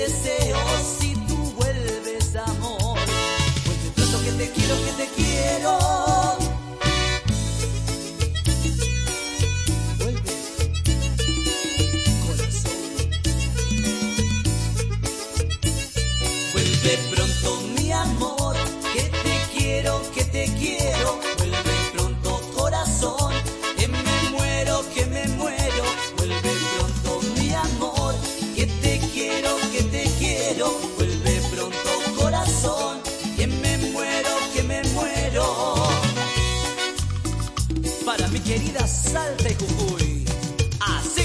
deseos. Si tú vuelves, amor, vuelve pronto que te quiero, que te quiero. Vuelve, corazón. Vuelve pronto, mi amor, que te quiero, que te quiero. Vuelve pronto, corazón, que me muero, que me muero. Vuelve pronto, mi amor, que te quiero, que te quiero. Vuelve pronto, corazón, que me muero, que me muero. Para mi querida Salta y Jujuy, así.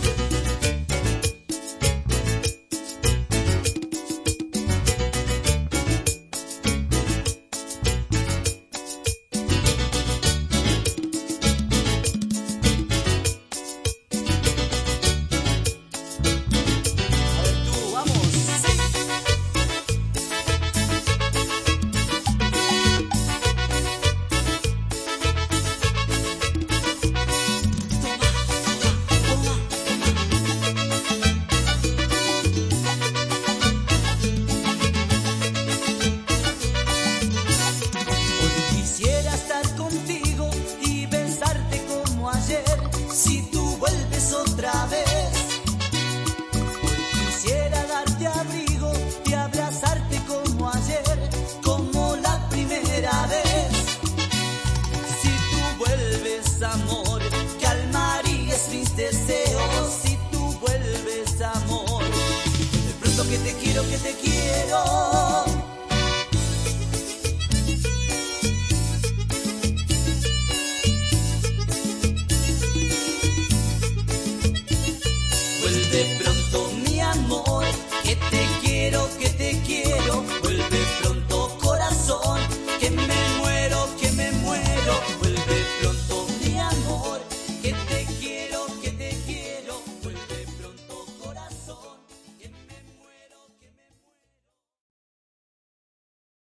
Si tú vuelves otra vez, hoy quisiera darte abrigo y abrazarte como ayer, como la primera vez. Si tú vuelves, amor, calmarías mis deseos. Si tú vuelves, amor, de pronto que te quiero, que te quiero.